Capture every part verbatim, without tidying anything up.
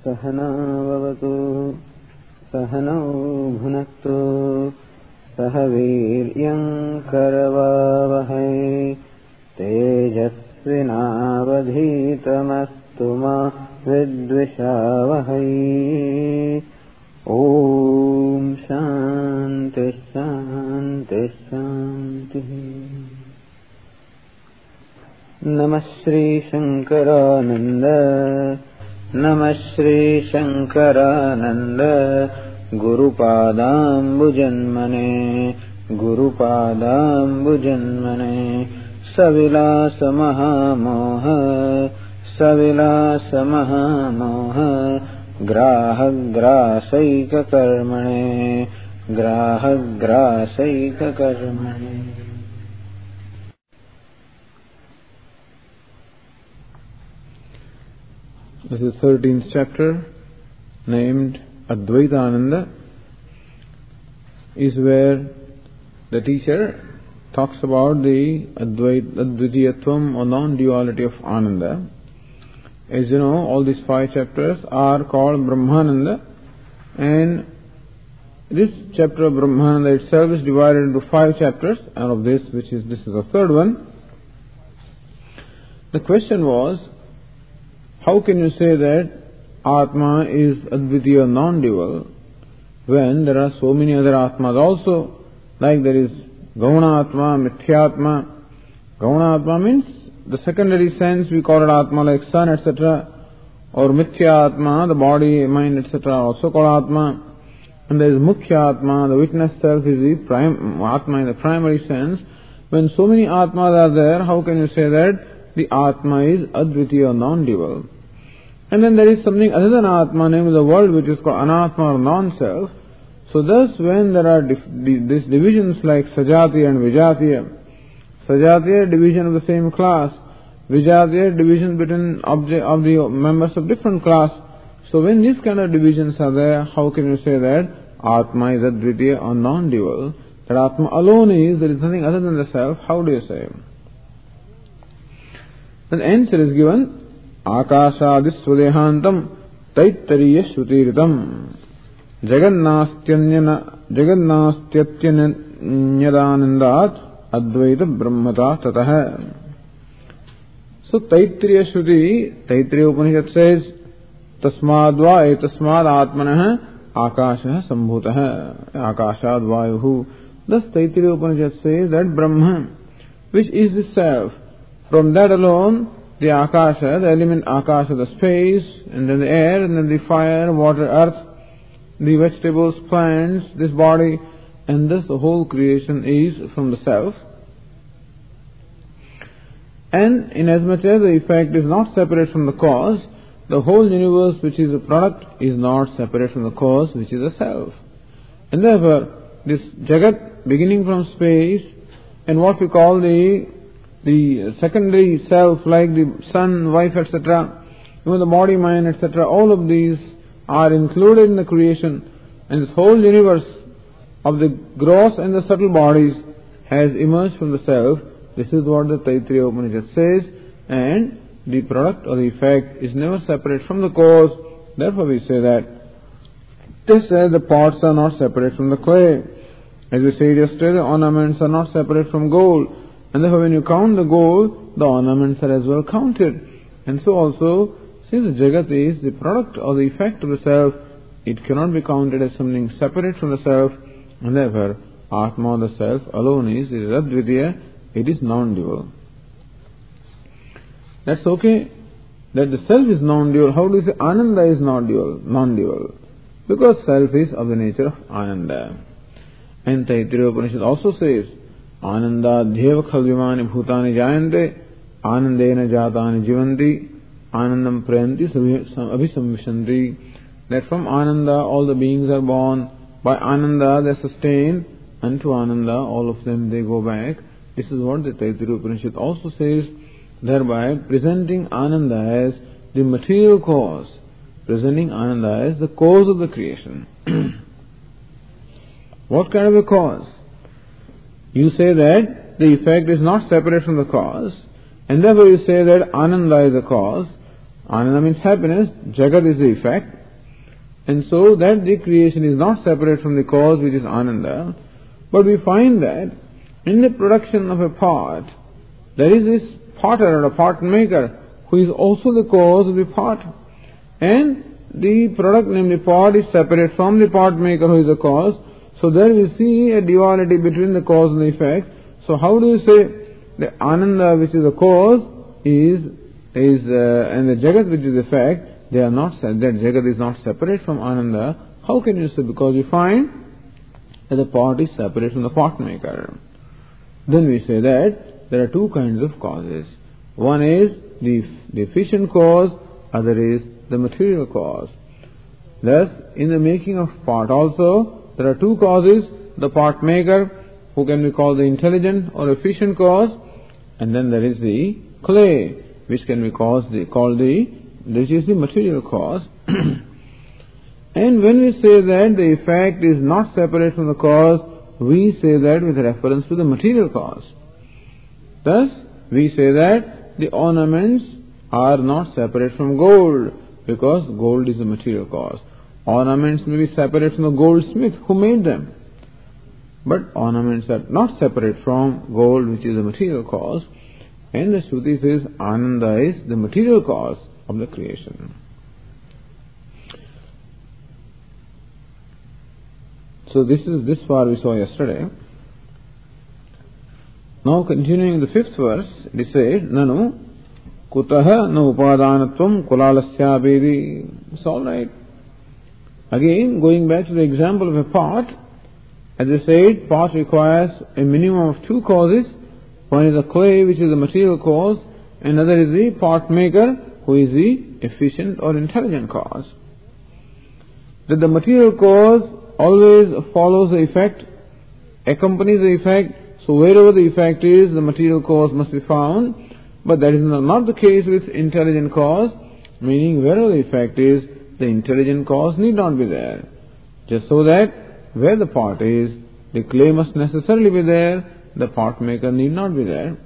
सहना भवतु सहनौ भुनक्तु सह वीर्यं करवावहै तेजस्विनावधीतमस्तु मा विद्विषावहै। ओम शांति शांति शांति। नमः श्री शंकरानंद नमः Shri Shankaranand गुरुपादाम्बुजन्मने गुरुपादाम्बुजन्मने सविलास महामोह सविलास महामोह ग्राहग्रासैककर्मणे ग्राहग्रासैककर्मणे। This is the thirteenth chapter, named Advaitananda, is where the teacher talks about the Advait, Advitiyatvam or non-duality of Ananda. As you know, all these five chapters are called Brahmananda, and this chapter of Brahmananda itself is divided into five chapters, and of this, which is this is the third one. The question was, how can you say that Atma is Advitiya, non-dual, when there are so many other Atmas also, like there is Gauna Atma, Mithyatma. Gauna Atma means the secondary sense, we call it Atma, like sun, et cetera. Or Mithya Atma, the body, mind, et cetera, also called Atma. And there is Mukhya Atma, the witness self is the prime, Atma in the primary sense. When so many Atmas are there, how can you say that the Atma is Advitiya, non-dual? And then there is something other than Atma, namely the world, which is called Anatma or non-self. So thus, when there are dif- these divisions like Sajatiya and Vijatiya, Sajatiya, division of the same class, Vijatiya, division between object of the members of different class. So when these kind of divisions are there, how can you say that Atma is Advitiya or non-dual? That Atma alone is, there is nothing other than the self. How do you say? Then the answer is given, Akashadisvadehantam Taittariya Shrutiritam Jagannastyattyanyadanandat Advaita Brahmata Tataha. So Taittariya Shruti, Taittariya Upanishad says, Tasmadva etasmad atmanah akashah sambhutah akashad vayuhu. Thus Taittariya Upanishad says that Brahman, which is the self, from that alone the akasha, the element akasha, the space, and then the air, and then the fire, water, earth, the vegetables, plants, this body, and thus the whole creation is from the self. And inasmuch as the effect is not separate from the cause, the whole universe, which is a product, is not separate from the cause, which is the self. And therefore, this Jagat, beginning from space, and what we call the the secondary self, like the son, wife, et cetera, even the body, mind, et cetera, all of these are included in the creation, and this whole universe of the gross and the subtle bodies has emerged from the self. This is what the Taittariya Upanishad says, and the product or the effect is never separate from the cause. Therefore we say that just as the pots are not separate from the clay, as we said yesterday, the ornaments are not separate from gold, and therefore when you count the gold, the ornaments are as well counted. And so also, since the Jagat is the product or the effect of the self, it cannot be counted as something separate from the self, and therefore Atma, the self, alone is, it is Advitiya, it is non-dual. That's okay, that the self is non-dual. How do you say Ananda is non-dual? Non-dual. Because self is of the nature of Ananda. And Taittariya Upanishad also says, Ananda dhyeva khalvimani bhutani jayante Anandena jatani jivanti Anandam prayanti abhisamvishanti. That from Ananda all the beings are born, by Ananda they are sustained, and to Ananda all of them they go back. This is what the Taittariya Upanishad also says, thereby presenting Ananda as the material cause, presenting Ananda as the cause of the creation. What kind of a cause? You say that the effect is not separate from the cause, and therefore you say that Ananda is the cause. Ananda means happiness, Jagat is the effect. And so that the creation is not separate from the cause which is Ananda. But we find that in the production of a pot, there is this potter or a pot maker who is also the cause of the pot. And the product, namely pot, is separate from the pot maker who is the cause. So there we see a duality between the cause and the effect. So how do you say the Ananda which is the cause is, is uh, and the Jagat which is the effect, they are not, that Jagat is not separate from Ananda? How can you say? Because you find that the pot is separate from the pot maker. Then we say that there are two kinds of causes. One is the, the efficient cause, other is the material cause. Thus, in the making of pot also, there are two causes, the pot maker, who can be called the intelligent or efficient cause, and then there is the clay, which can be called the, called the, which is the material cause. And when we say that the effect is not separate from the cause, we say that with reference to the material cause. Thus, we say that the ornaments are not separate from gold, because gold is the material cause. Ornaments may be separate from the goldsmith who made them. But ornaments are not separate from gold, which is the material cause. And the Shruti says Ananda is the material cause of the creation. So this is this far we saw yesterday. Now continuing the fifth verse, it says, Nanu kutaha na upadanatvam kulalasya vedi. It's all right. Again, going back to the example of a pot, as I said, pot requires a minimum of two causes. One is the clay, which is the material cause, and another is the pot maker, who is the efficient or intelligent cause. That the material cause always follows the effect, accompanies the effect, so wherever the effect is, the material cause must be found. But that is not the case with intelligent cause, meaning wherever the effect is, the intelligent cause need not be there. Just so that where the pot is, the clay must necessarily be there, the pot maker need not be there.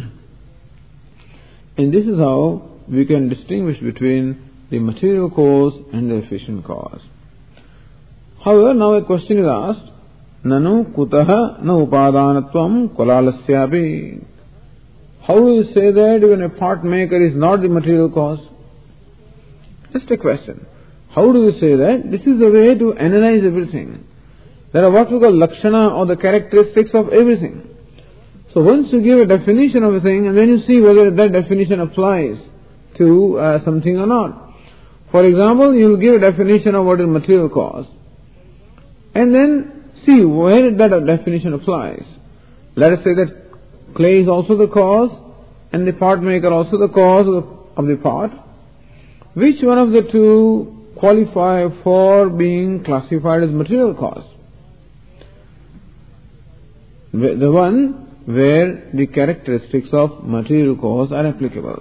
And this is how we can distinguish between the material cause and the efficient cause. However, now a question is asked, Nanu kutaha na upadanatvam kulalasyapi. How do you say that even a pot maker is not the material cause? Just a question. How do you say that? This is the way to analyze everything. There are what we call lakshana, or the characteristics of everything. So once you give a definition of a thing, and then you see whether that definition applies to uh, something or not. For example, you will give a definition of what is material cause, and then see where that definition applies. Let us say that clay is also the cause, and the pot maker also the cause of the, of the pot. Which one of the two qualify for being classified as material cause? The one where the characteristics of material cause are applicable.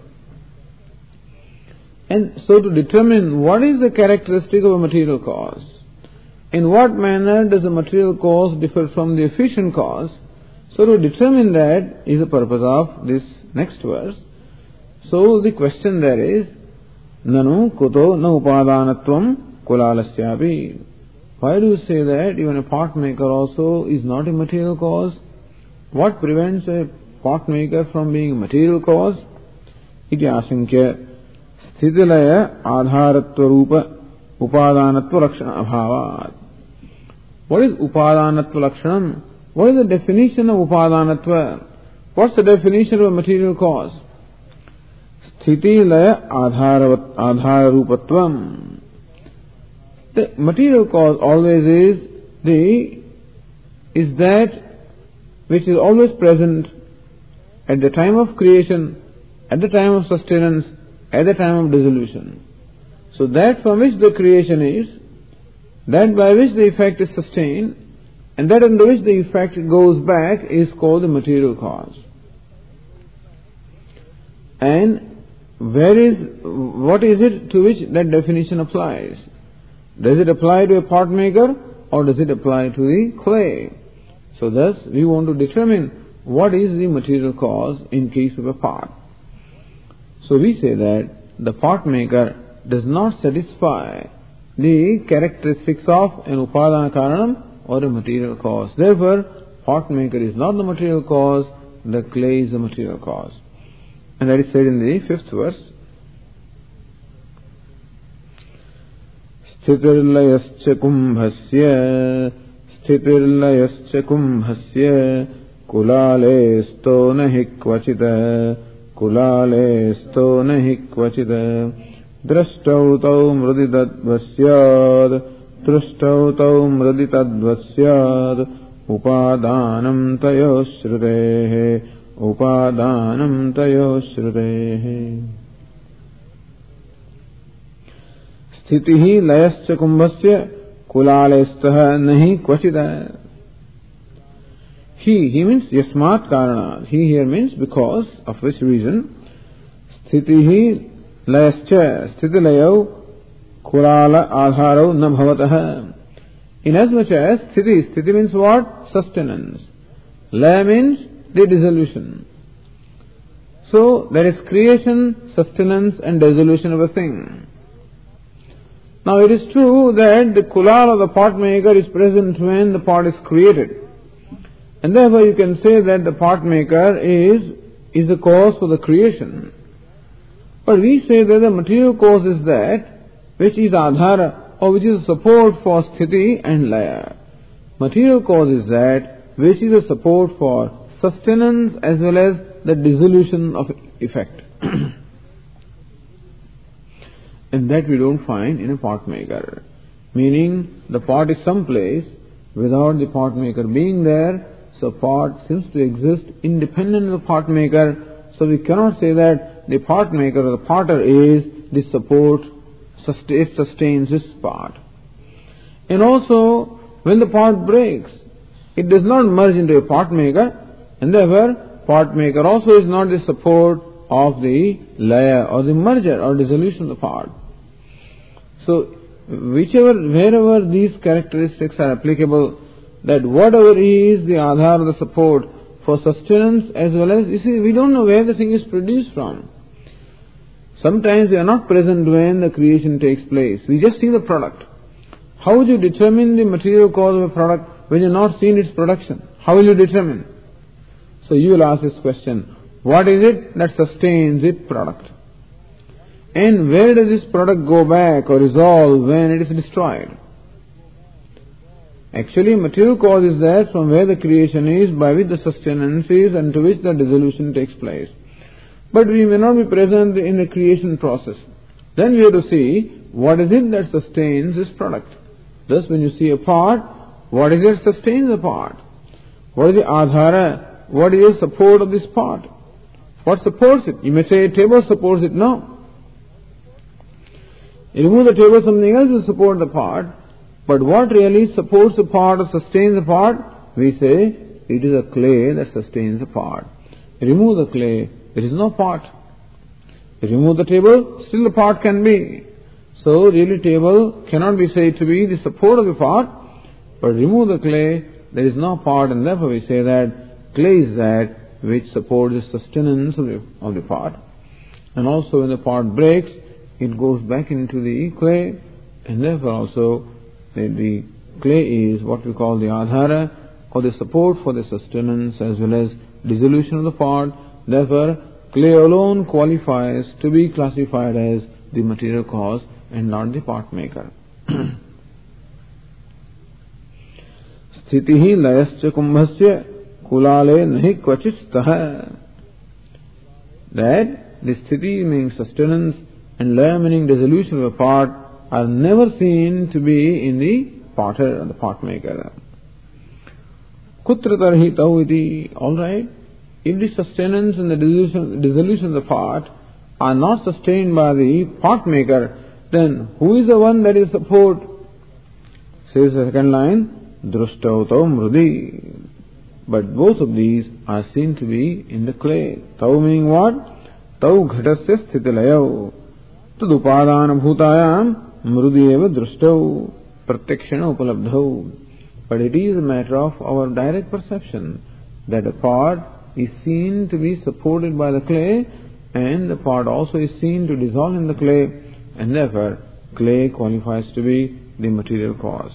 And so to determine what is the characteristic of a material cause, in what manner does the material cause differ from the efficient cause, so to determine that is the purpose of this next verse. So the question there is, Nanu kuto na upadanatvam kulalasyapi. Why do you say that even a pot maker also is not a material cause? What prevents a pot maker from being a material cause? Iti asankya sthidilaya adharatva rupa upadanatva lakshana abhavat. What is upadanatva lakshanam? What is the definition of upadanatva? What's the definition of a material cause? Sthiti laya adhara rupatvam. The material cause always is the is that which is always present at the time of creation, at the time of sustenance, at the time of dissolution. So that from which the creation is, that by which the effect is sustained, and that under which the effect goes back is called the material cause. And where is, what is it to which that definition applies? Does it apply to a pot maker, or does it apply to the clay? So thus we want to determine what is the material cause in case of a pot. So we say that the pot maker does not satisfy the characteristics of an upadana karanam or a material cause. Therefore, pot maker is not the material cause, the clay is the material cause. And that is said in the fifth verse. Sthitirlayascha kumbhasya Sthitirlayascha kumbhasya Kulale sto nahi kvachita Kulale sto nahi kvachita Drashtau tau mruditadvasyad Drashtau tau mruditadvasyad Upadanam tayo shrutehe Upadanam tayo shrutehe. Sthitihi layascha kumbhasya Kulalestah nahi kvachita. He, he means yasmat karana. He here means because, of which reason. Sthitihi layascha sthitilayau kulala adharau na bhavatah. Inasmuch as sthiti, sthiti means what? Sustenance. Laya means the dissolution. So there is creation, sustenance and dissolution of a thing. Now it is true that the kulal of the pot maker is present when the pot is created. And therefore you can say that the pot maker is, is the cause for the creation. But we say that the material cause is that which is adhara or which is support for sthiti and laya. Material cause is that which is a support for sustenance as well as the dissolution of effect. And that we don't find in a pot maker. Meaning the pot is someplace without the pot maker being there, so pot seems to exist independent of the pot maker, so we cannot say that the pot maker or the potter is the support, it sustains this pot. And also, when the pot breaks, it does not merge into a pot maker, and therefore pot maker also is not the support of the laya or the merger or dissolution of the pot. So, whichever, wherever these characteristics are applicable, that whatever is the adhar, the support for sustenance as well as, you see, we don't know where the thing is produced from. Sometimes they are not present when the creation takes place. We just see the product. How would you determine the material cause of a product when you have not seen its production? How will you determine? So you will ask this question, what is it that sustains its product? And where does this product go back or resolve when it is destroyed? Actually, material cause is that from where the creation is, by which the sustenance is, and to which the dissolution takes place. But we may not be present in the creation process. Then we have to see what is it that sustains this product. Thus, when you see a pot, what is it that sustains the pot? What is the adhara? What is the support of this pot? What supports it? You may say a table supports it. No. You remove the table, something else will support the pot. But what really supports the pot or sustains the pot? We say it is a clay that sustains the pot. You remove the clay, there is no pot. You remove the table, still the pot can be. So really table cannot be said to be the support of the pot, but remove the clay, there is no pot, and therefore we say that clay is that which supports the sustenance of the, of the pot. And also when the pot breaks, it goes back into the clay, and therefore also the, the clay is what we call the adhara, or the support for the sustenance as well as dissolution of the pot. Therefore, clay alone qualifies to be classified as the material cause and not the pot maker. Sthitihi layascha kumbhasya kulale nahi kvachit stha. That the sthiti meaning sustenance and laya meaning dissolution of a pot are never seen to be in the potter or the pot maker. Kutra tarhi tau iti. Alright. If the sustenance and the dissolution, dissolution of the pot are not sustained by the pot maker, then who is the one that is support? Says the second line, Drushtau tau mrudi. But both of these are seen to be in the clay. Tau meaning what? Tau ghatasya sthitilayau. Tadupadana bhutayam mrudi eva drushtau. Pratyakshana upalabdhau. But it is a matter of our direct perception that a pot is seen to be supported by the clay, and the pot also is seen to dissolve in the clay, and therefore clay qualifies to be the material cause.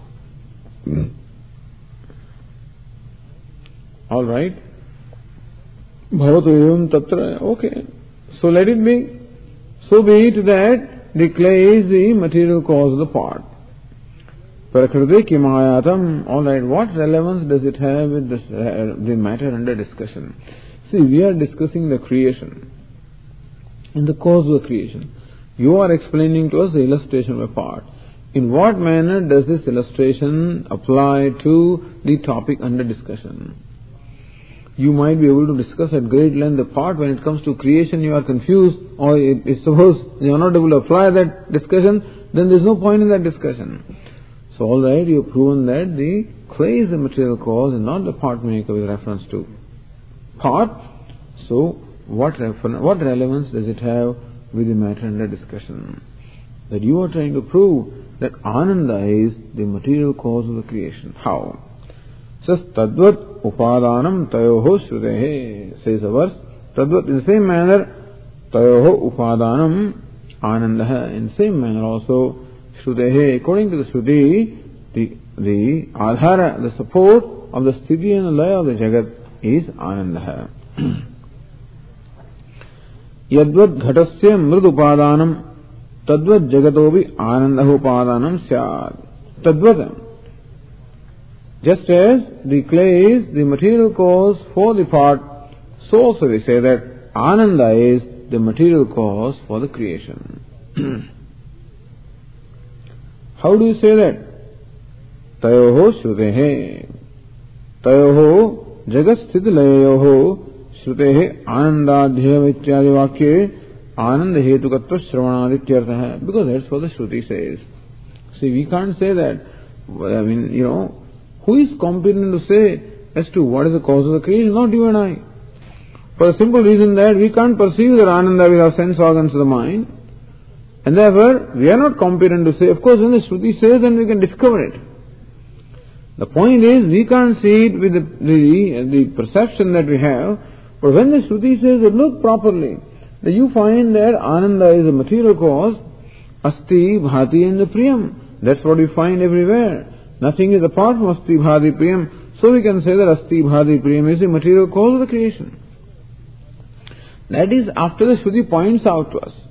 All right. Bhavatu evam tatra. Okay. So let it be. So be it that the clay is the material cause of the pot. Prakriti kimayatam. All right. What relevance does it have with this, uh, the matter under discussion? See, we are discussing the creation and the cause of the creation. You are explaining to us the illustration of a pot. In what manner does this illustration apply to the topic under discussion? You might be able to discuss at great length the part. When it comes to creation you are confused, or if suppose you are not able to apply that discussion, then there is no point in that discussion. So alright, you have proven that the clay is the material cause and not the pot maker with reference to pot. So what refer- what relevance does it have with the matter under discussion? That you are trying to prove that Ananda is the material cause of the creation. How? Says Tadvat Upadanam Tayoho Shrutehe, says a verse. Tadvat, in the same manner, Tayoho Upadanam Anandaha, in the same manner also, Shrutehe, according to the Shruti, the, the Adhara, the support of the Sthiti and the Laya of the Jagat is Anandaha. Yadvat Ghatasya Mrud Upadanam Tadvat Jagatobi Anandaha Upadanam Syad. Tadvat, just as the clay is the material cause for the pot, so also we say that Ananda is the material cause for the creation. How do you say that? Tayoho Shrutehe. Tayoho Jagasthitilayoho Shrutehe Anandadhyaya Vityadi Vakye Ananda Hetukatva Shravanadityartha. Because that's what the Shruti says. See, we can't say that. I mean, you know, who is competent to say as to what is the cause of the creation? Not you and I. For a simple reason that we can't perceive that Ananda with our sense organs of the mind. And therefore, we are not competent to say. Of course, when the Shruti says, then we can discover it. The point is, we can't see it with the, the, the perception that we have. But when the Shruti says it, look properly, then you find that Ananda is a material cause, Asti, Bhati and the Priyam. That's what we find everywhere. Nothing is apart from Asti, Bhati, Priyam. So we can say that Asti, Bhati, Priyam is the material cause of the creation. That is after the Shruti points out to us.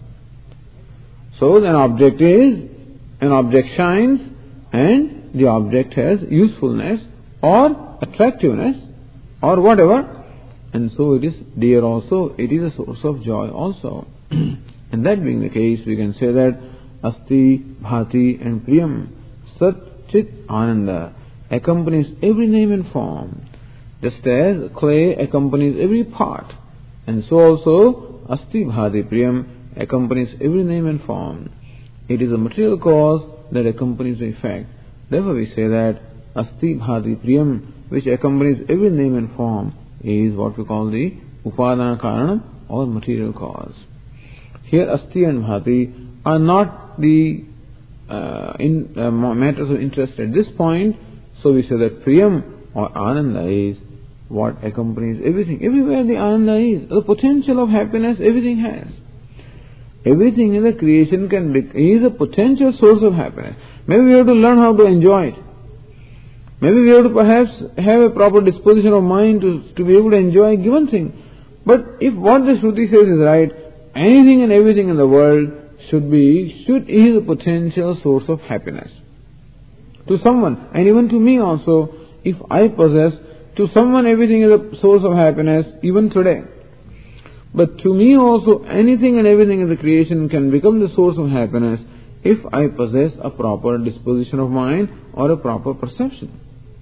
So an object is, an object shines, and the object has usefulness or attractiveness or whatever. And so it is dear also, it is a source of joy also. And that being the case, we can say that Asti, Bhati and Priyam, Sat, Chit, Ananda accompanies every name and form, just as clay accompanies every part. And so also Asti, Bhati, Priyam accompanies every name and form. It is a material cause that accompanies the effect. Therefore we say that Asti, Bhati, Priyam, which accompanies every name and form, is what we call the Upadana Karanam or material cause. Here Asti and Bhati are not the uh, in, uh, matters of interest at this point, so we say that Priyam or Ananda is what accompanies everything. Everywhere the Ananda is, the potential of happiness everything has. Everything in the creation can be, is a potential source of happiness. Maybe we have to learn how to enjoy it. Maybe we have to perhaps have a proper disposition of mind to, to be able to enjoy a given thing. But if what the Shruti says is right, anything and everything in the world should be, should is a potential source of happiness. To someone, and even to me also, if I possess, to someone everything is a source of happiness, even today. But to me also, anything and everything in the creation can become the source of happiness if I possess a proper disposition of mind or a proper perception.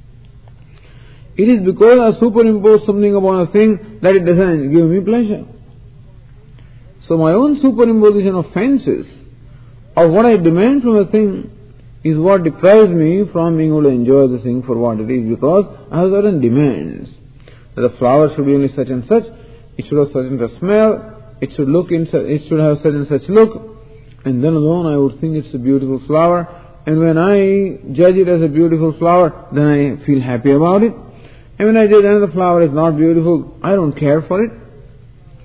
It is because I superimpose something upon a thing that it doesn't give me pleasure. So my own superimposition of fancies, or what I demand from a thing, is what deprives me from being able to enjoy the thing for what it is, because I have certain demands. That the flower should be only such and such, it should have certain smell, it should look in, it should have such and such look, and then alone I would think it's a beautiful flower, and when I judge it as a beautiful flower, then I feel happy about it. And when I judge another flower is not beautiful, I don't care for it.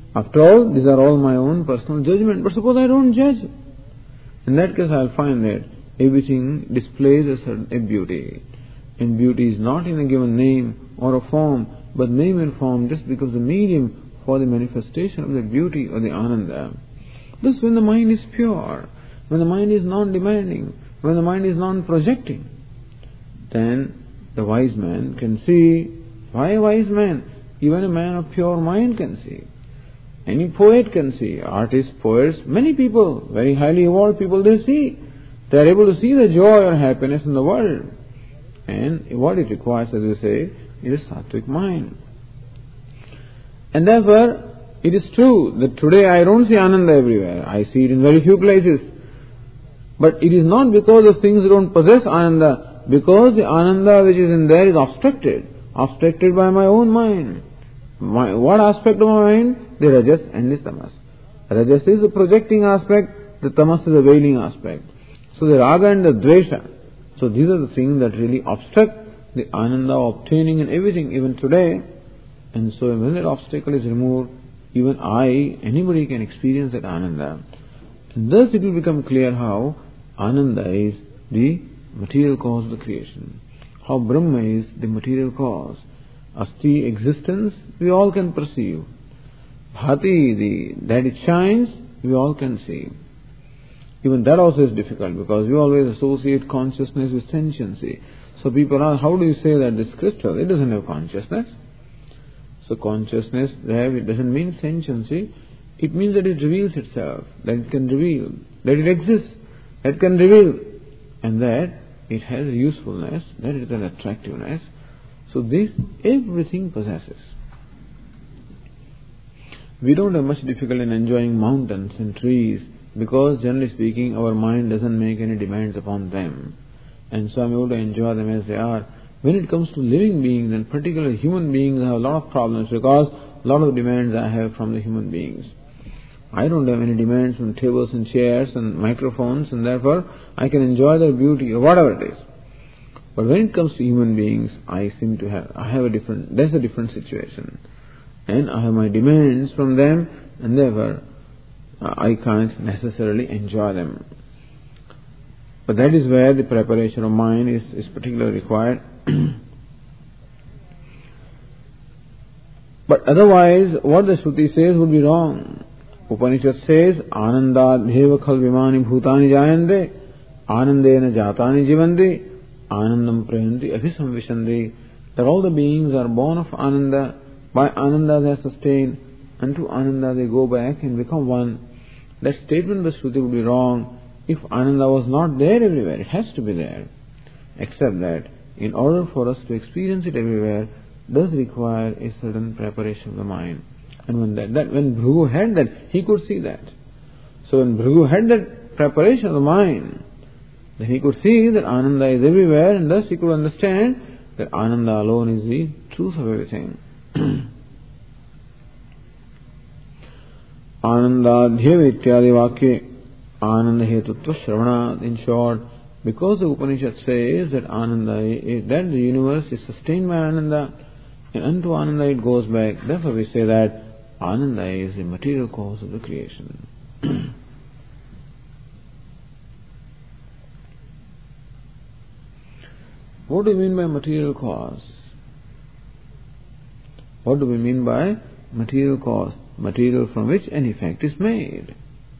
After all, these are all my own personal judgment. But suppose I don't judge. In that case, I'll find that everything displays a certain a beauty. And beauty is not in a given name or a form, but name and form just becomes the medium for the manifestation of the beauty or the ananda. Thus, when the mind is pure, when the mind is non-demanding, when the mind is non-projecting, then the wise man can see. Why a wise man? Even a man of pure mind can see. Any poet can see. Artists, poets, many people, very highly evolved people, they see. They are able to see the joy or happiness in the world. And what it requires, as we say, is a sattvic mind. And therefore, it is true that today I don't see ananda everywhere. I see it in very few places. But it is not because the things don't possess ananda, because the ananda which is in there is obstructed, obstructed by my own mind. My, what aspect of my mind? The rajas and the tamas. Rajas is the projecting aspect, the tamas is the veiling aspect. So the raga and the dvesha. So these are the things that really obstruct the ananda obtaining and everything, even today. And so when that obstacle is removed, even I, anybody can experience that ananda. And thus it will become clear how ananda is the material cause of the creation. How Brahma is the material cause. Asti, existence, we all can perceive. Bhati, the, that it shines, we all can see. Even that also is difficult because we always associate consciousness with sentiency. So people ask, how do you say that this crystal, it doesn't have consciousness? So consciousness there, it doesn't mean sentiency. It means that it reveals itself, that it can reveal, that it exists, that it can reveal, and that it has a usefulness, that it has an attractiveness. So this, everything possesses. We don't have much difficulty in enjoying mountains and trees because generally speaking our mind doesn't make any demands upon them. And so I'm able to enjoy them as they are. When it comes to living beings, and particularly human beings, I have a lot of problems because a lot of demands I have from the human beings. I don't have any demands from tables and chairs and microphones, and therefore I can enjoy their beauty or whatever it is. But when it comes to human beings, I seem to have, I have a different, there's a different situation. And I have my demands from them, and therefore uh, I can't necessarily enjoy them. But that is where the preparation of mind is, is particularly required. But otherwise, what the Shruti says would be wrong. Upanishad says, Anandad bheva khal vimani bhutani jayande, Anandena jatani jivandi, Anandam prayanti abhisamvishandi. That all the beings are born of Ananda, by Ananda they are sustained, and to Ananda they go back and become one. That statement by Shruti would be wrong if Ananda was not there everywhere. It has to be there. Except that, in order for us to experience it everywhere, does require a certain preparation of the mind. And when that, that when Bhrigu had that, he could see that. So when Bhrigu had that preparation of the mind, then he could see that Ananda is everywhere, and thus he could understand that Ananda alone is the truth of everything. Anandadhyeva ityadi vakye Ananda hetutva shravanad. In short, because the Upanishad says that Ananda is, that the universe is sustained by Ananda, and unto Ananda it goes back. Therefore we say that Ananda is the material cause of the creation. What do we mean by material cause? What do we mean by material cause? Material from which an effect is made.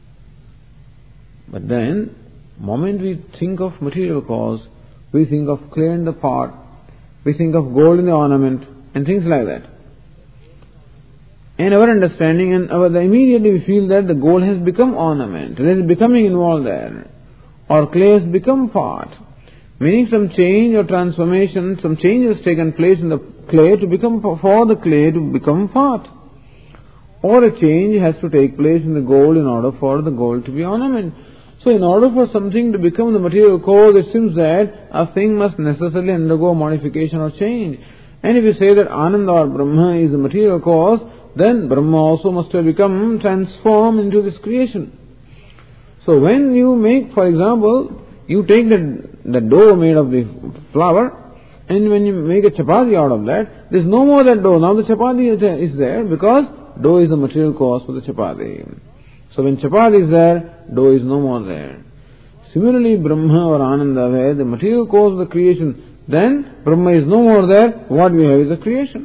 But then, moment we think of material cause, we think of clay in the pot, we think of gold in the ornament, and things like that. And our understanding, and our, immediately we feel that the gold has become ornament, there is becoming involved there, or clay has become pot. Meaning some change or transformation, some change has taken place in the clay to become, for the clay to become pot. Or a change has to take place in the gold in order for the gold to be ornament. So in order for something to become the material cause, it seems that a thing must necessarily undergo modification or change. And if you say that Ananda or Brahma is the material cause, then Brahma also must have become transformed into this creation. So when you make, for example, you take the, the dough made of the flour, and when you make a chapati out of that, there is no more that dough. Now the chapati is there because dough is the material cause for the chapati. So when chapati is there, dough is no more there. Similarly, Brahma or Ananda, where the material cause of the creation, then Brahma is no more there, what we have is the creation.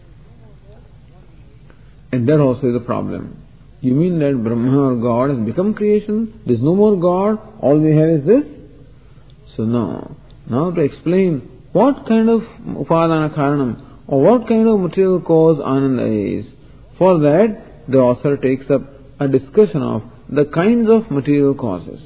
And that also is a problem. You mean that Brahma or God has become creation? There is no more God, all we have is this? So no. Now to explain what kind of upadana karanam or what kind of material cause Ananda is, for that the author takes up a discussion of the kinds of material causes.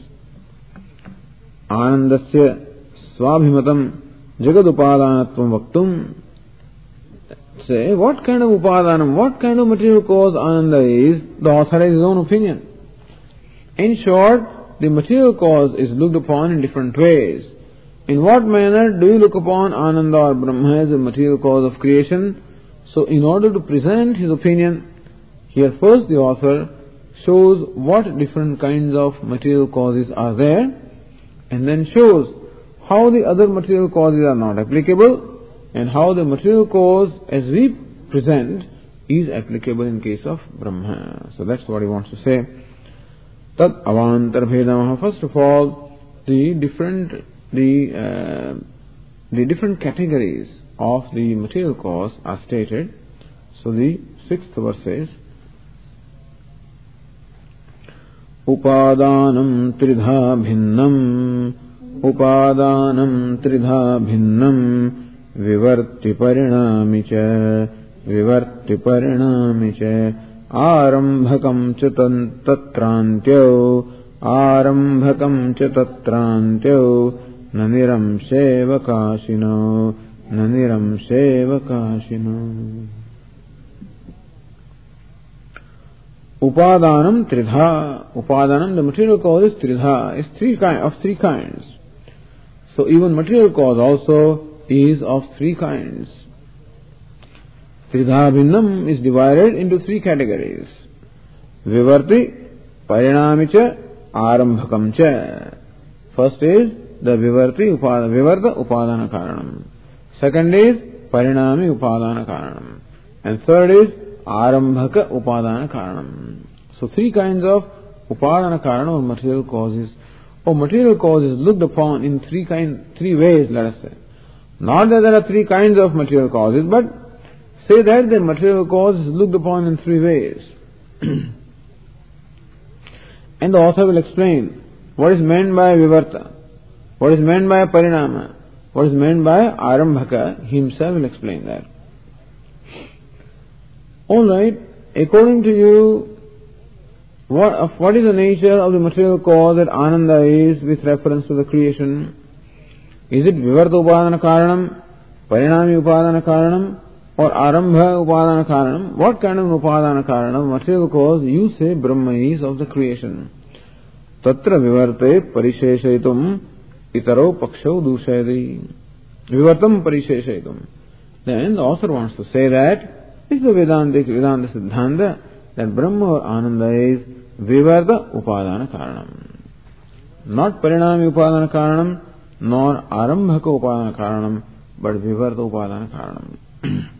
Anandasya swabhimatam jagadupadanatvam vaktum. Say, what kind of upadanam, what kind of material cause Ananda is, the author has his own opinion. In short, the material cause is looked upon in different ways. In what manner do you look upon Ananda or Brahma as a material cause of creation? So in order to present his opinion, here first the author shows what different kinds of material causes are there, and then shows how the other material causes are not applicable, and how the material cause as we present is applicable in case of Brahma. So that's what he wants to say. Tat avantar bhedamaha. First of all, the different the uh, the different categories of the material cause are stated. So the sixth verse says, Upadanam tridha bhinnam, Upadanam tridha bhinnam, Vivarti parinami cha, Vivarti parinami cha, Arambhakam cha tatrantyo, Arambhakam cha tatrantyo, Naniram sevakashino, Naniram sevakashino. Upadanam tridha. Upadanam, the material cause is tridha, is three kind of three kinds. So even material cause also is of three kinds. Tridha bhinnam is divided into three categories. Vivarti, parinamicha, arambhakam cha. First is the vivarti upadana, vivarta upadana karanam. Second is parinami upadana karanam. And third is arambhaka upadana karanam. So three kinds of upadana karanam or material causes. Or material causes looked upon in three kind, three ways, let us say. Not that there are three kinds of material causes, but say that the material cause is looked upon in three ways. And the author will explain what is meant by vivarta, what is meant by parinama, what is meant by arambhaka. He himself will explain that. Alright, according to you, what, of what is the nature of the material cause that Ananda is with reference to the creation? Is it vivarta upadana karanam, parinami upadana karanam, or arambha upadana karanam? What kind of upadana karanam, material cause, you say Brahma is of the creation? Tatra vivarte parisheshaitum itaro pakshau dushayadi. Vivartam parisheshaitum. Then the author wants to say that this is the Vedantic Vedanta Siddhanta that Brahma or Ananda is vivarta upadana karanam. Not parinami upadana karanam, nor arambhaka upadana karanam, but vivarta upadana karanam.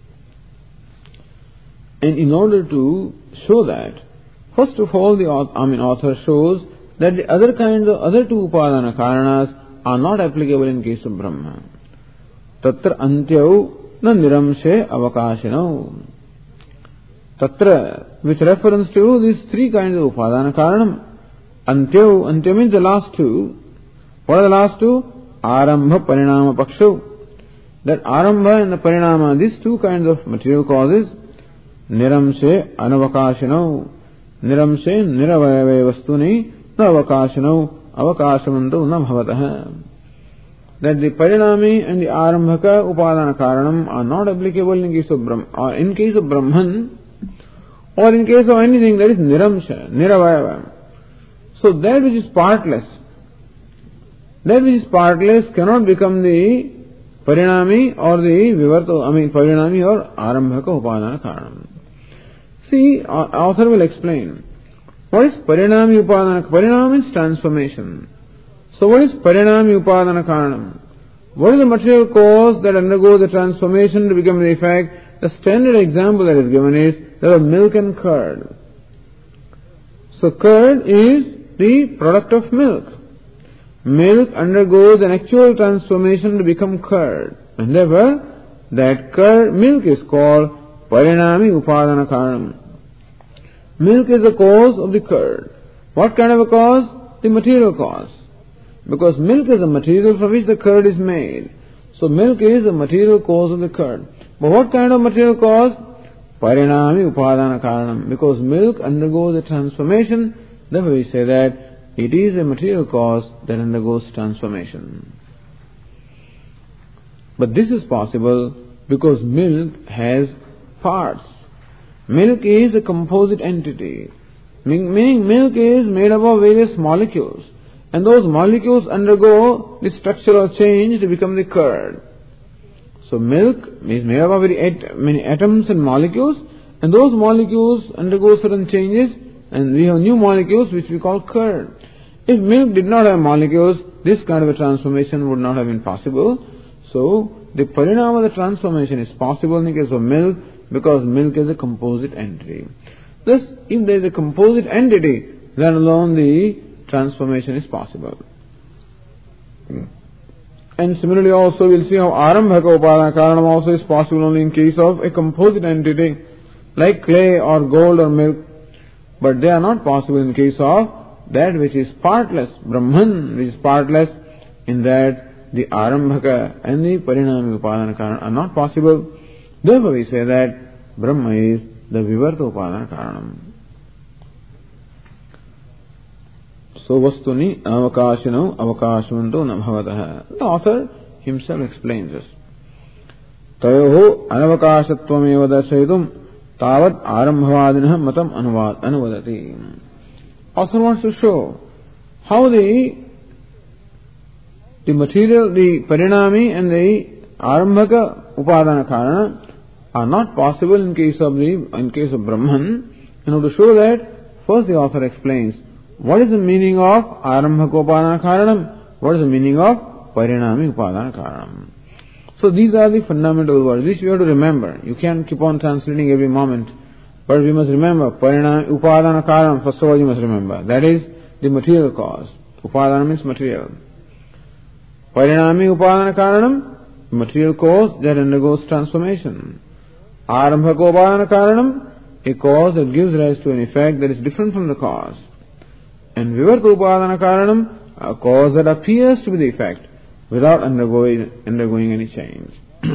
And in order to show that, first of all, the I mean, author shows that the other kinds of other two upadana karanas are not applicable in case of Brahma. Tatra antyau na niramshe avakashinau. Tatra, with reference to these three kinds of upadana karanam, antyau, antyau means the last two. What are the last two? Arambha parinama pakshau. That arambha and the parinama, these two kinds of material causes, niramshe anavakashinau. Niramshe niravayave vastuni na avakashinau avakashamantu na bhavataha. That the parinami and the arambhaka upadana karanam are not applicable in case of Brahman, or in case of Brahman, or in case of anything that is niramsha, niravayava. So that which is partless, that which is partless cannot become the parinami or the vivarta, I mean parinami or arambhaka upadana karanam. See, author will explain. What is parinami upadana? Parinami means transformation. So what is parinami upadana karanam? What is the material cause that undergoes the transformation to become the effect? The standard example that is given is there are milk and curd. So curd is the product of milk. Milk undergoes an actual transformation to become curd. And therefore, that curd milk is called Parinami Upadana Karanam. Milk is the cause of the curd. What kind of a cause? The material cause. Because milk is the material from which the curd is made. So milk is the material cause of the curd. But what kind of material cause? Parinami Upadana Karanam. Because milk undergoes a transformation, therefore we say that it is a material cause that undergoes transformation. But this is possible because milk has parts. Milk is a composite entity. Meaning milk is made up of various molecules. And those molecules undergo the structural change to become the curd. So milk is made up of very at- many atoms and molecules. And those molecules undergo certain changes. And we have new molecules which we call curd. If milk did not have molecules, this kind of a transformation would not have been possible. So the parinama of the transformation is possible in the case of milk because milk is a composite entity. Thus, if there is a composite entity, then alone the transformation is possible. And similarly also we'll see how Arambhaka Upadana Karanam also is possible only in case of a composite entity like clay or gold or milk. But they are not possible in the case of that which is partless, Brahman, which is partless, in that the Arambhaka and the Parinami Upadana Karanam are not possible. Therefore we say that Brahma is the Vivarta Upadana Karanam. So Vastuni Avakashino Avakashmanto Nabhavataha. The author himself explains this. Tayoho Anavakashattvameva Darshayitum Tavat Arambhavadinah Matam Anuvad Anuvadati. Author wants to show how the the material, the Parinami and the Arambhaka Upadana Karana are not possible in case of the in case of Brahman. In order to show that, first the author explains what is the meaning of Arambhaka Upadana Karanam, what is the meaning of Parinami Upadana Karanam. So these are the fundamental words. This you have to remember. You can't keep on translating every moment. But we must remember, Parinami Upadana Karanam, first of all you must remember. That is the material cause. Upadana means material. Parinami Upadana Karanam, material cause that undergoes transformation. Arambhaka Upadana Karanam, a cause that gives rise to an effect that is different from the cause. And Vivarta Upadana Karanam, a cause that appears to be the effect without undergoing, undergoing any change.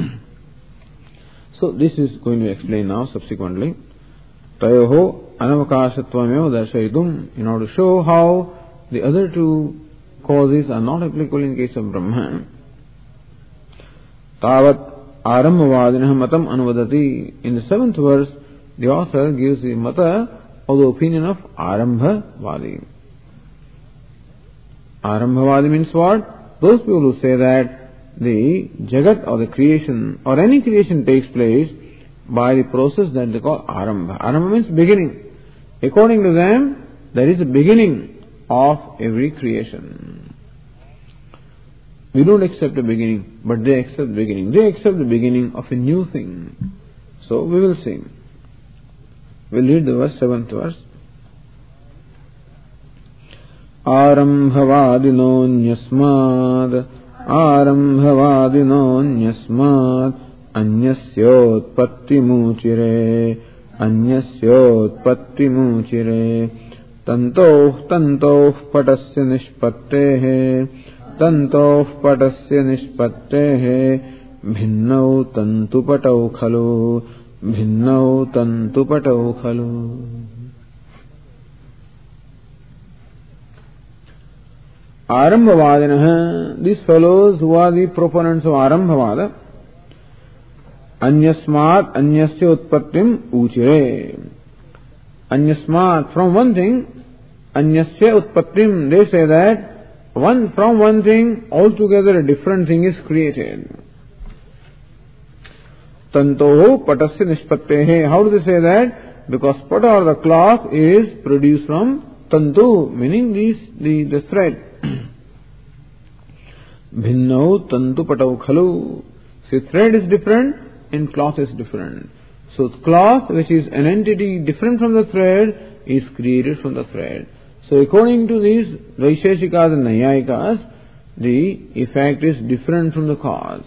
So this is going to explain now subsequently. Tayoho Anavakashattvameva Darshayitum, in order to show how the other two causes are not applicable in case of Brahman. Tavat Arambhavadinah Matam Anuvadati. In the seventh verse, the author gives the mata of the opinion of Arambhavadi. Arambhavadi means what? Those people who say that the Jagat or the creation or any creation takes place by the process that they call Arambha. Arambha means beginning. According to them, there is a beginning of every creation. We don't accept the beginning, but they accept the beginning. They accept the beginning of a new thing. So we will see. We'll read the verse, seventh verse. Arambhavadino nyasmad Arambhavadino nyasmad Anyasyotpatti muchire Anyasyotpatti muchire Tantoh tantoh patasya nishpattehe Tantoh patasya nishpattehe Bhinnau tantupatau khalu Bhinnau tantupatau khalu. Arambhavadinah, these fellows who are the proponents of Arambhavada, Anyasmat Anyasya Utpattim Uchire. Anyasmat, from one thing, Anyasya Utpattim, they say that one from one thing, altogether a different thing is created. Tantoho patasya nishpattehe. How do they say that? Because pata or the cloth is produced from tantu, meaning these, the, the thread. Bhinnau tantu patau khalu. See, thread is different and cloth is different. So cloth, which is an entity different from the thread, is created from the thread. So according to these Vaisheshikas and Naiyayikas, the effect is different from the cause.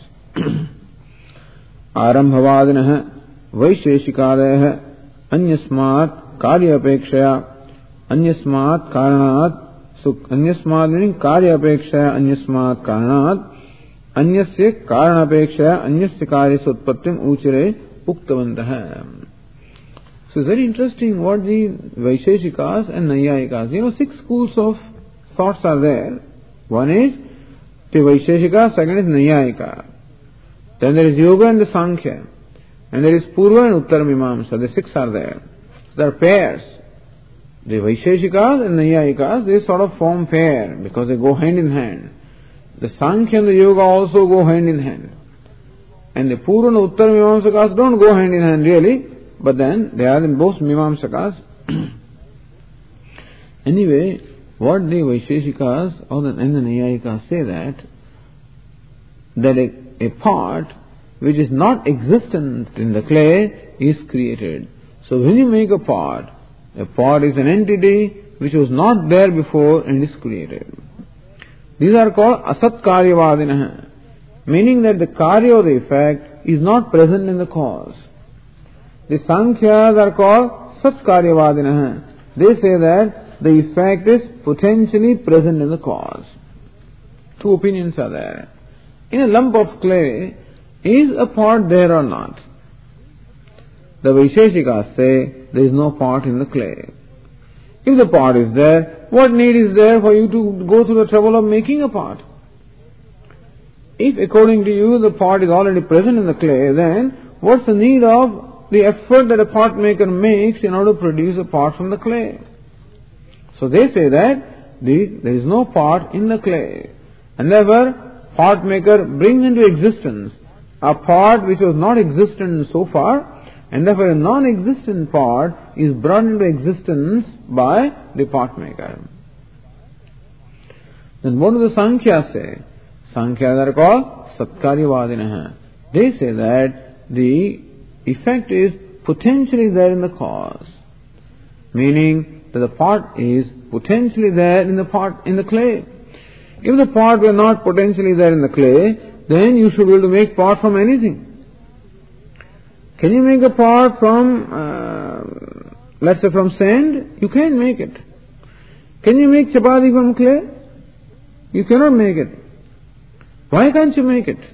Arambhavadinah Vaisheshikadayah Anyasmat Karya Apekshaya Anyasmat Karanat. So Anyasmat meaning Karya Apekshaya Anyasmat Karanat Anyasya Karana Apekshaya Anyasya Karya Utpattim Uchare Uktavantaha. So it's very interesting what the Vaisheshikas and Naiyayikas, you know, six schools of thoughts are there. One is the Vaisheshika, second is Naiyayika. Then there is Yoga and the Sankhya. And there is Purva and Uttara Mimamsa. The six are there. So there are pairs. The Vaisheshikas and Naiyayikas, they sort of form pair because they go hand in hand. The Sankhya and the Yoga also go hand in hand. And the Purva and Uttara Mimamsakas don't go hand in hand really, but then they are in both Mimamsakas. Anyway, what the Vaisheshikas or the, and the Naiyayikas say that, that a, a part which is not existent in the clay is created. So when you make a pot, a pot is an entity which was not there before and is created. These are called asat karyavadinah, meaning that the karya or the effect is not present in the cause. The Sankhyas are called sat karyavadinah. They say that the effect is potentially present in the cause. Two opinions are there. In a lump of clay, is a pot there or not? The Vaisheshikas say there is no pot in the clay. If the pot is there, what need is there for you to go through the trouble of making a pot? If according to you the pot is already present in the clay, then what's the need of the effort that a pot maker makes in order to produce a pot from the clay? So they say that the, there is no pot in the clay. And therefore, pot maker brings into existence a pot which was not existent so far, and therefore a non-existent pot is brought into existence by the pot maker. Then what do the Sankhyas say? Sankhyas are called Satkaryavadinah. They say that the effect is potentially there in the cause, meaning that the pot is potentially there in the pot in the clay. If the pot were not potentially there in the clay, then you should be able to make pot from anything. Can you make a pot from, uh, let's say from sand? You can't make it. Can you make chapati from clay? You cannot make it. Why can't you make it?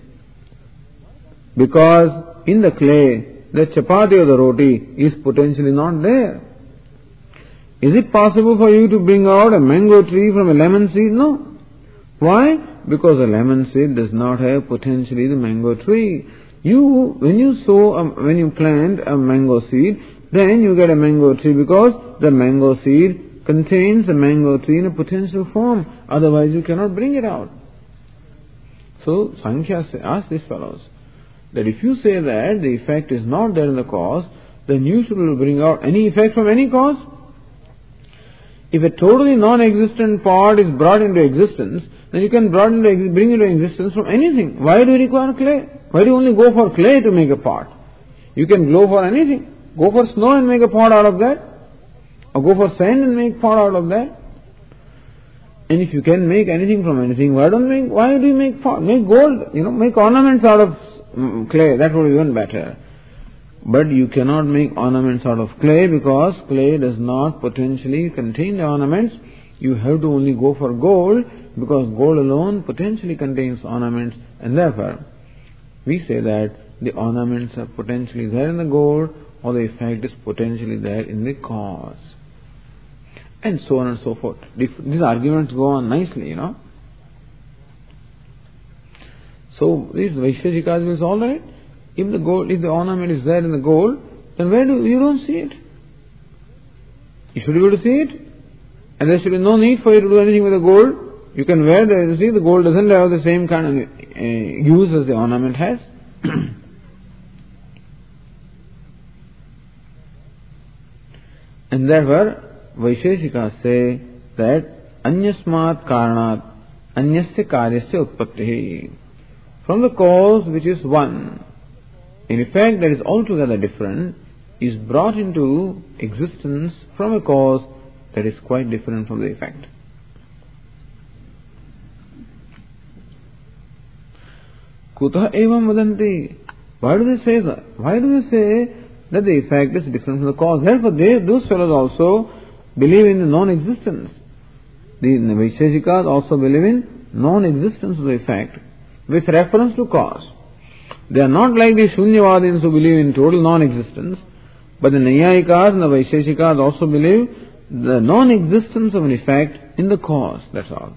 Because in the clay, the chapati or the roti is potentially not there. Is it possible for you to bring out a mango tree from a lemon seed? No. Why? Because a lemon seed does not have potentially the mango tree. You, when you sow, a, when you plant a mango seed, then you get a mango tree because the mango seed contains the mango tree in a potential form. Otherwise you cannot bring it out. So Sankhya asks these fellows that if you say that the effect is not there in the cause, then you should bring out any effect from any cause. If a totally non-existent pot is brought into existence, then you can brought into, bring into existence from anything. Why do you require clay? Why do you only go for clay to make a pot? You can go for anything. Go for snow and make a pot out of that. Or go for sand and make a pot out of that. And if you can make anything from anything, why don't make, why do you make pot? Make gold, you know, make ornaments out of mm, clay. That would be even better. But you cannot make ornaments out of clay because clay does not potentially contain the ornaments. You have to only go for gold because gold alone potentially contains ornaments, and therefore we say that the ornaments are potentially there in the gold or the effect is potentially there in the cause. And so on and so forth. These arguments go on nicely, you know. So these Vaisheshikas will say, all right, if the gold, if the ornament is there in the gold, then where do you don't see it? You should be able to see it, and there should be no need for you to do anything with the gold. You can wear the, you see, the gold doesn't have the same kind of uh, use as the ornament has. And therefore, Vaisheshikas say that anyasmat karanat anyasya karyasya utpattihi. From the cause which is one, in effect that is altogether different, is brought into existence from a cause that is quite different from the effect. Kutah evam vadanti. Why do they say that? Why do they say that the effect is different from the cause? Therefore, they, those fellows also believe in the non-existence. The Vaisheshikas also believe in non-existence of the effect with reference to cause. They are not like the Shunyavadins who believe in total non-existence, but the Naiyayikas and the Vaisheshikas also believe the non-existence of an effect in the cause, that's all.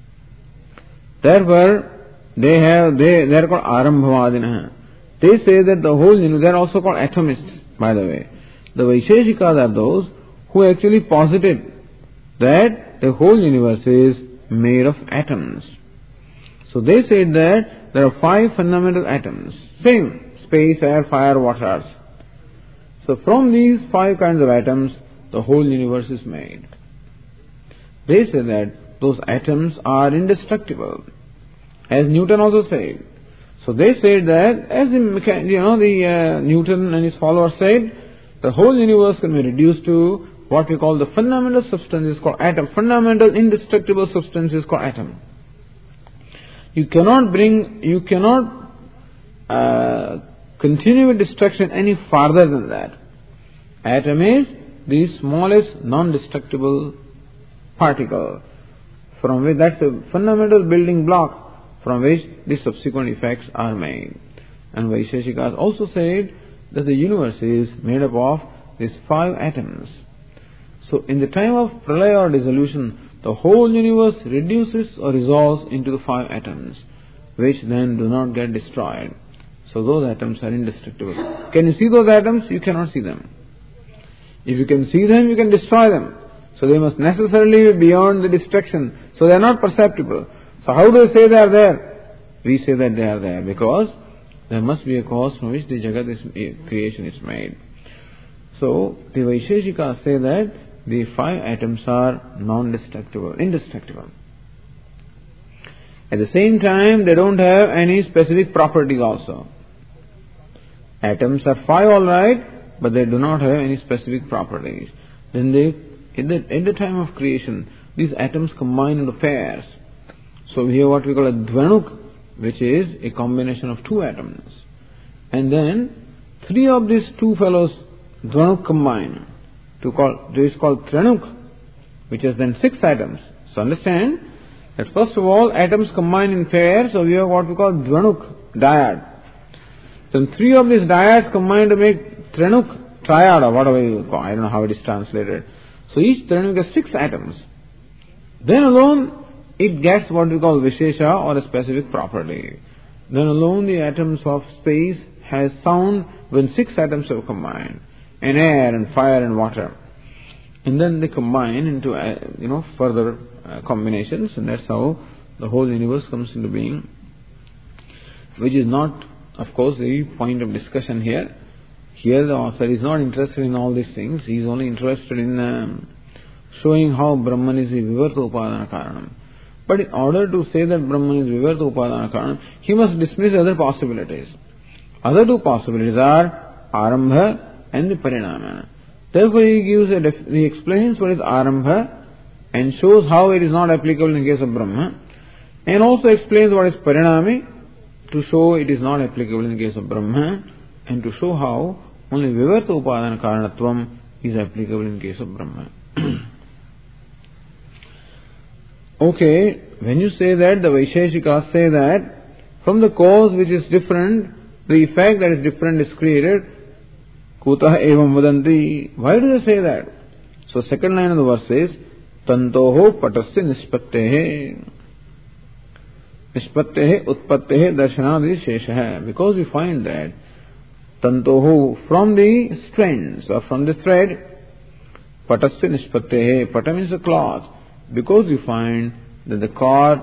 Therefore, they have, they, they are called Arambhavadina. They say that the whole universe, they are also called atomists, by the way. The Vaisheshikas are those who actually posited that the whole universe is made of atoms. So they said that there are five fundamental atoms. Same, space, air, fire, water. So from these five kinds of atoms, the whole universe is made. They say that those atoms are indestructible, as Newton also said. So they said that, as in, you know, the uh, Newton and his followers said, the whole universe can be reduced to what we call the fundamental substance is called atom. Fundamental indestructible substance is called atom. You cannot bring, you cannot uh, continue with destruction any farther than that. Atom is the smallest non-destructible particle, from which that's a fundamental building block from which the subsequent effects are made. And Vaisheshikas also said that the universe is made up of these five atoms. So in the time of pralaya or dissolution, the whole universe reduces or resolves into the five atoms, which then do not get destroyed. So those atoms are indestructible. Can you see those atoms? You cannot see them. If you can see them, you can destroy them. So they must necessarily be beyond the destruction. So they are not perceptible. So how do we say they are there? We say that they are there because there must be a cause from which the Jagat is, creation is made. So the Vaisheshikas say that the five atoms are non-destructible, indestructible. At the same time, they don't have any specific properties also. Atoms are five, all right, but they do not have any specific properties. Then they, in the, at the time of creation, these atoms combine into pairs. So we have what we call a Dvanuk, which is a combination of two atoms. And then three of these two fellows Dvanuk combine to call, this is called Tranuk, which is then six atoms. So understand that first of all atoms combine in pairs, so we have what we call Dvanuk, dyad. Then three of these dyads combine to make Tranuk, triad, or whatever you call, I don't know how it is translated. So each Tranuk has six atoms. Then alone it gets what we call Vishesha, or a specific property. Then alone the atoms of space has sound when six atoms have combined, and air and fire and water. And then they combine into, uh, you know, further uh, combinations, and that's how the whole universe comes into being, which is not, of course, the point of discussion here. Here the author is not interested in all these things. He is only interested in um, showing how Brahman is the Vivarta Upadana Karanam. But in order to say that Brahman is Vivarta Upadana Karanam, he must dismiss other possibilities. Other two possibilities are Arambha and the Parinama. Therefore he gives a def- he explains what is Arambha and shows how it is not applicable in case of Brahma, and also explains what is Parinami to show it is not applicable in case of Brahma, and to show how only Vivarta Upadana Karanatvam is applicable in case of Brahma. Okay, when you say that, the Vaisheshikas say that from the cause which is different, the effect that is different is created. Kutah evam vadanti. Why do they say that? So second line of the verse says, Tantoho patasya nispattehe. Nispattehe utpattehe darshanadi sheshaha. Because we find that Tantoho, from the strands or from the thread, patasya nispattehe. Pata means a cloth. Because we find that the cord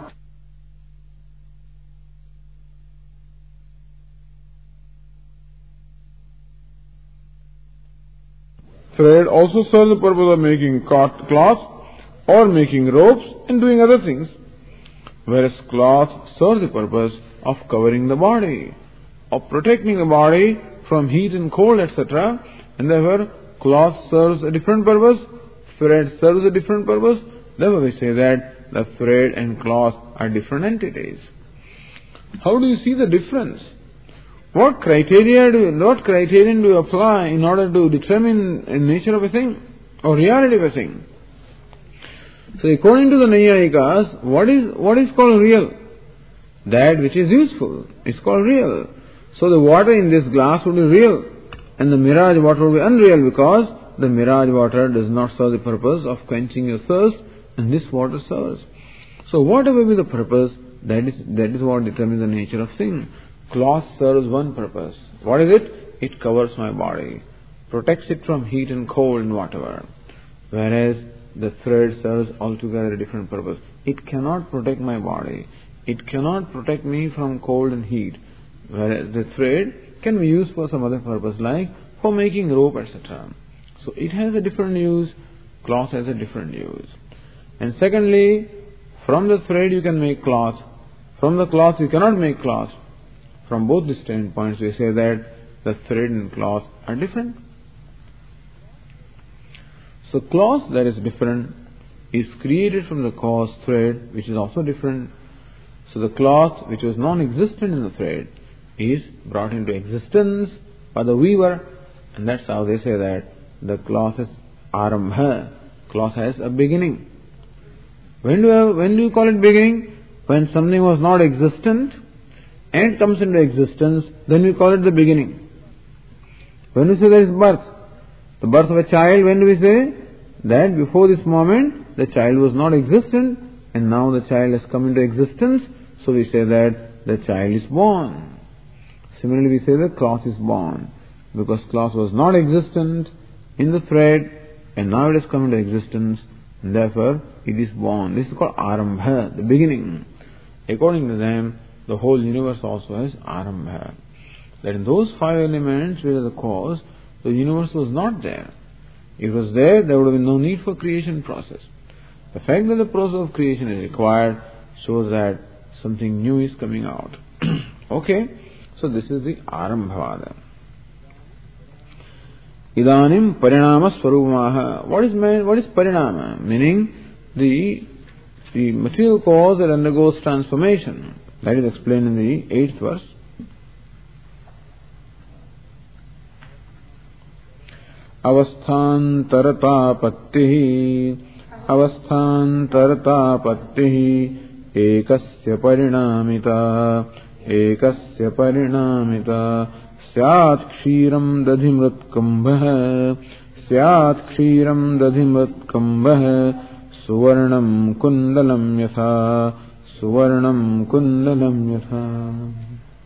thread also serves the purpose of making cloth or making ropes and doing other things, whereas cloth serves the purpose of covering the body, of protecting the body from heat and cold, et cetera, And therefore, cloth serves a different purpose, thread serves a different purpose. Therefore, we say that the thread and cloth are different entities. How do you see the difference? What criteria do you, what criterion do you apply in order to determine the nature of a thing or reality of a thing? So, according to the Naiyayikas, what is what is called real? That which is useful is called real. So, the water in this glass would be real, and the mirage water would be unreal because the mirage water does not serve the purpose of quenching your thirst, and this water serves. So, whatever be the purpose, that is that is what determines the nature of thing. Cloth serves one purpose. What is it? It covers my body, protects it from heat and cold and whatever. Whereas the thread serves altogether a different purpose. It cannot protect my body. It cannot protect me from cold and heat. Whereas the thread can be used for some other purpose, like for making rope, et cetera. So it has a different use. Cloth has a different use. And secondly, from the thread you can make cloth. From the cloth you cannot make cloth. From both these standpoints, we say that the thread and cloth are different. So cloth that is different is created from the cause thread, which is also different. So the cloth which was non-existent in the thread is brought into existence by the weaver, and that's how they say that the cloth is arambha. Cloth has a beginning. When do you, when do you call it beginning? When something was not existent and comes into existence, then we call it the beginning. When we say there is birth, the birth of a child, when do we say? That before this moment, the child was not existent, and now the child has come into existence, so we say that the child is born. Similarly, we say that cloth is born, because cloth was not existent in the thread, and now it has come into existence, and therefore it is born. This is called arambha, the beginning. According to them, the whole universe also has arambha. That in those five elements which are the cause, the universe was not there. If it was there, there would have been no need for creation process. The fact that the process of creation is required shows that something new is coming out. Okay, so this is the arambhavada. Idanim parinama swarupamaha. What is what is parinama? Meaning the the material cause that undergoes transformation. That is explained in the eighth verse. Avasthantaratapattihi avasthantaratapattihi ekasya parinamita ekasya parinamita syat kshiram dadhimrutkambah syat kshiram dadhimrutkambah suvarnam kundalam yatha suvarnam kundalam yatha.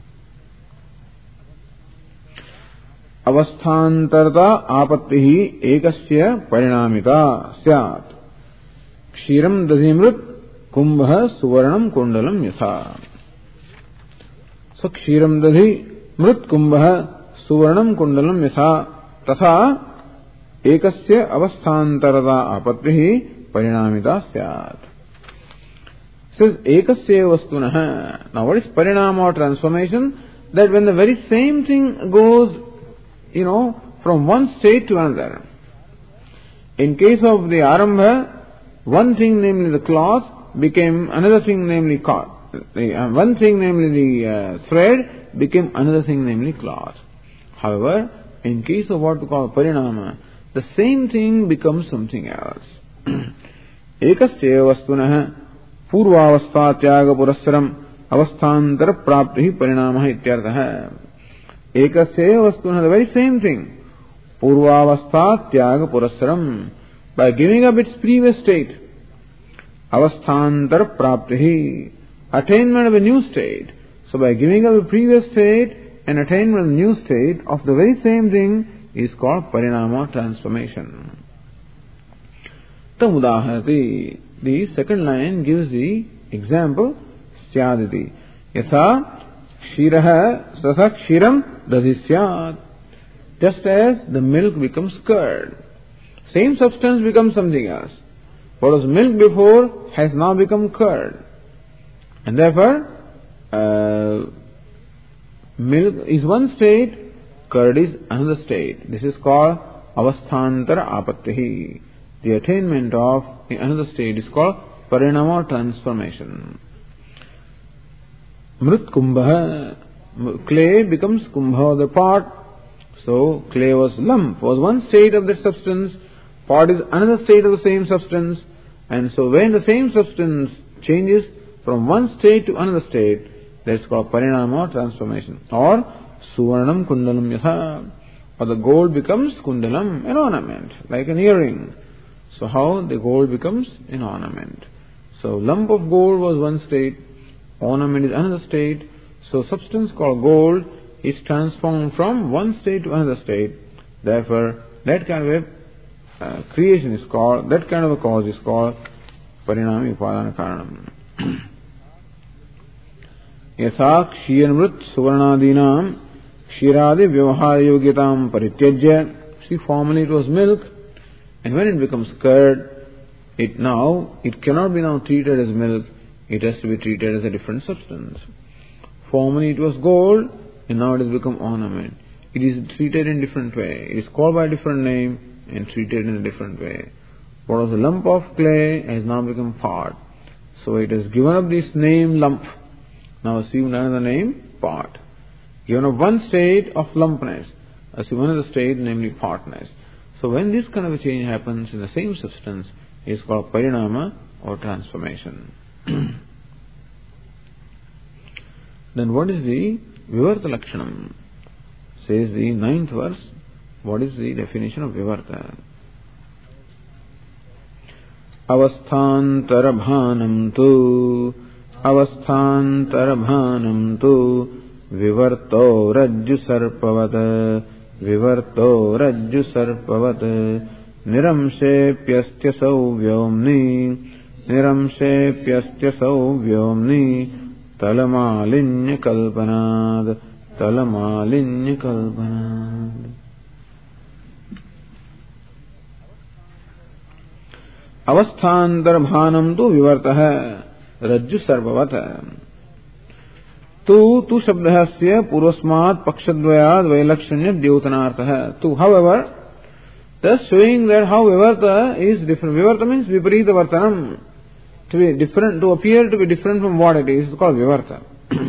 Avasthantarata apattihi ekasya parinamita syat kshiram dadhimrut kumbha suvarnam kundalam yatha. So kshiram dadhi mrut kumbha suvarnam kundalam yatha tatha ekasya avasthantarata apattihi parinamita syat. Says ekasya vastunah. Now what is parinama or transformation? That when the very same thing goes, you know, from one state to another. In case of the arambha, one thing, namely the cloth, became another thing, namely cloth. One thing, namely the uh, thread, became another thing, namely cloth. However, in case of what we call parinama, the same thing becomes something else. Ekasya vastunah purvavastha tyaga purassaram avasthantar prapti parinamah ityartha. Ekasya vastunah, the very same thing. Purvavastha tyaga purassaram. By giving up its previous state. Avasthantar prapti. Attainment of a new state. So by giving up a previous state and attainment of a new state of the very same thing is called parinama, transformation. Tamudaharati. The second line gives the example syaditi. Yatha Shiraha Satha Kshiram Dadhisyat. Just as the milk becomes curd. Same substance becomes something else. What was milk before has now become curd. And therefore, uh, milk is one state, occurred is another state. This is called avasthantara apattihi. The attainment of another state is called parinama, transformation. Mrit kumbha, clay becomes kumbha, the pot. So clay was lump, was one state of that substance. Pot is another state of the same substance. And so when the same substance changes from one state to another state, that's called parinama, transformation. Or suvarnam kundalam yatha, or the gold becomes kundalam, an ornament, like an earring. So how the gold becomes an ornament. So lump of gold was one state, ornament is another state. So substance called gold is transformed from one state to another state. Therefore, that kind of a uh, creation is called, that kind of a cause is called parinami upadana karanam. Yatha kshiyanmrit suvarnadinam kshiradi vyavahara yogyatam parityajya. See, formerly it was milk, and when it becomes curd, it now, it cannot be now treated as milk, it has to be treated as a different substance. Formerly it was gold, and now it has become ornament. It is treated in a different way. It is called by a different name and treated in a different way. What was a lump of clay has now become pot. So it has given up this name lump, now assumed another name pot. Given up one state of lumpness, assumed another state, namely potness. So when this kind of a change happens in the same substance, it is called parinama or transformation. Then what is the vivarta lakshanam? Says the ninth verse. What is the definition of vivarta? Avasthantarabhanam tu avasthantarabhanam tu vivarto rajju sarpavata vivarto rajju sarpavata niramshepyastyasau vyomni niramshepyastyasau vyomni talamalinya kalpanad talamalinya kalpanad. Avasthantarabhanam tu vivartah rajju sarvavata. Tu tu shabdahasya purvasmat pakshadvayad vailakshanya dyautanartah. Tu, however, thus showing that how vivarta is different. Vivarta means viparita vartanam. To be different, to appear to be different from what it is, is called vivarta.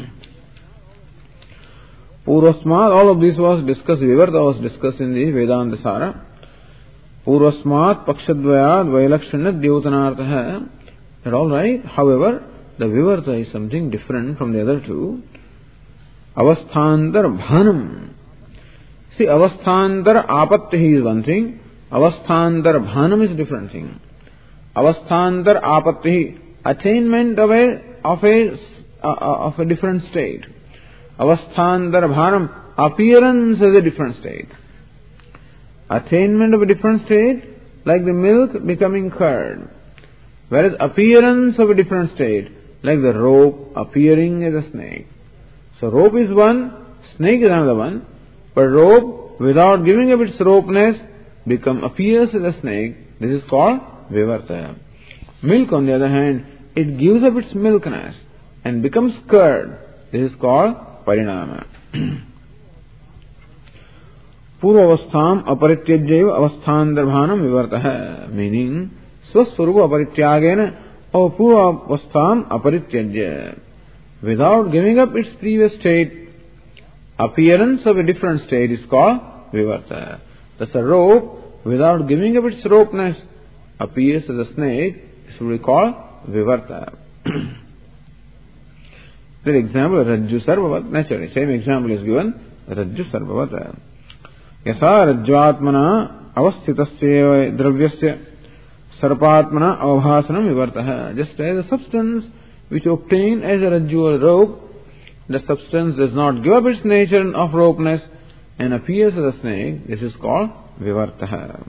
Purvasmat, all of this was discussed, vivarta was discussed in the Vedanta Sara. Purvasmat pakshadvayad vailakshanya dyautanartah. That all right, however, the vivarta is something different from the other two. Avasthantar bhanam. See, avasthantar apattihi is one thing. Avasthantar bhanam is a different thing. Avasthantar apattihi, attainment of a of a uh, of a different state. Avasthantar bhanam, appearance as a different state. Attainment of a different state, like the milk becoming curd. Whereas appearance of a different state, like the rope appearing as a snake. So rope is one, snake is another one, but rope, without giving up its ropeness, become appears as a snake. This is called vivarta. Milk, on the other hand, it gives up its milkness and becomes curd. This is called parinama. Purvavastham aparityajyeva avasthandarbhanam vivartah. Meaning, swaswarupa aparityagena or purvavastham aparityajya. Without giving up its previous state, appearance of a different state is called vivarta. Thus a rope, without giving up its ropeness, appears as a snake. This will be called vivarta. The example of Rajju Sarvavat, naturally, same example is given, Rajju Sarvavat. Yasa Rajjvatmana avasthitasya dravyasya sarpatmana avabhasanam vivartaha. Just as a substance which obtained as a Rajju or rope, the substance does not give up its nature of ropeness and appears as a snake, this is called vivartaha.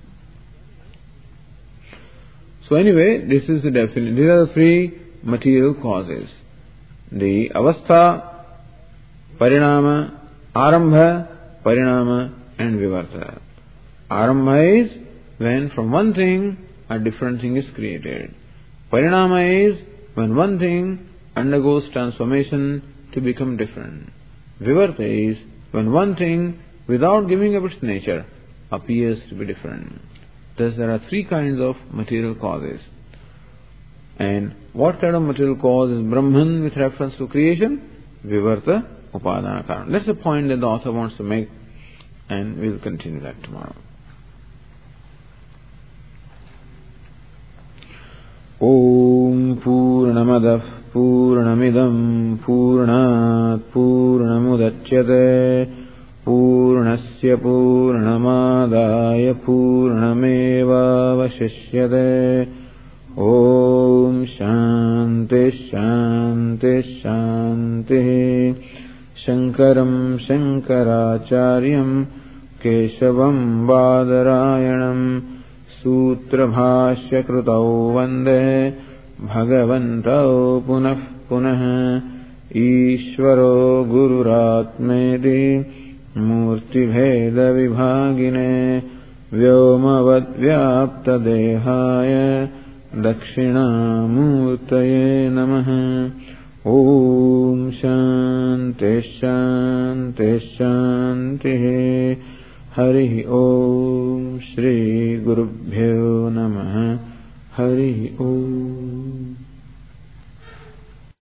So anyway, this is the definition. These are the three material causes. The avastha, parinama, arambha, parinama and vivarta. Arambha is when from one thing a different thing is created. Parinama is when one thing undergoes transformation to become different. Vivarta is when one thing without giving up its nature, appears to be different. Thus there are three kinds of material causes. And what kind of material cause is Brahman with reference to creation? Vivarta Upadana Karan. That's the point that the author wants to make, and we'll continue that tomorrow. Om Purnamadah Purnamidam Purnat Purnamudachyate Purnasya Purnamadaya Purnameva Vashishyate. Om Shanti Shanti Shanti. Shankaram Shankaracharyam Keshavam Badarayanam Sutra Bhashya Krutau Vande Bhagavantau Punah Punah. Ishvaro Gururatmeti Murti Bheda Vibhagine Vyomavad Vyapta Dehaya Dakshinamurtaye Namaha. Om Shanti Shanti Shanti. Hari Om Shri Gurubhyo Namaha. Hari Om.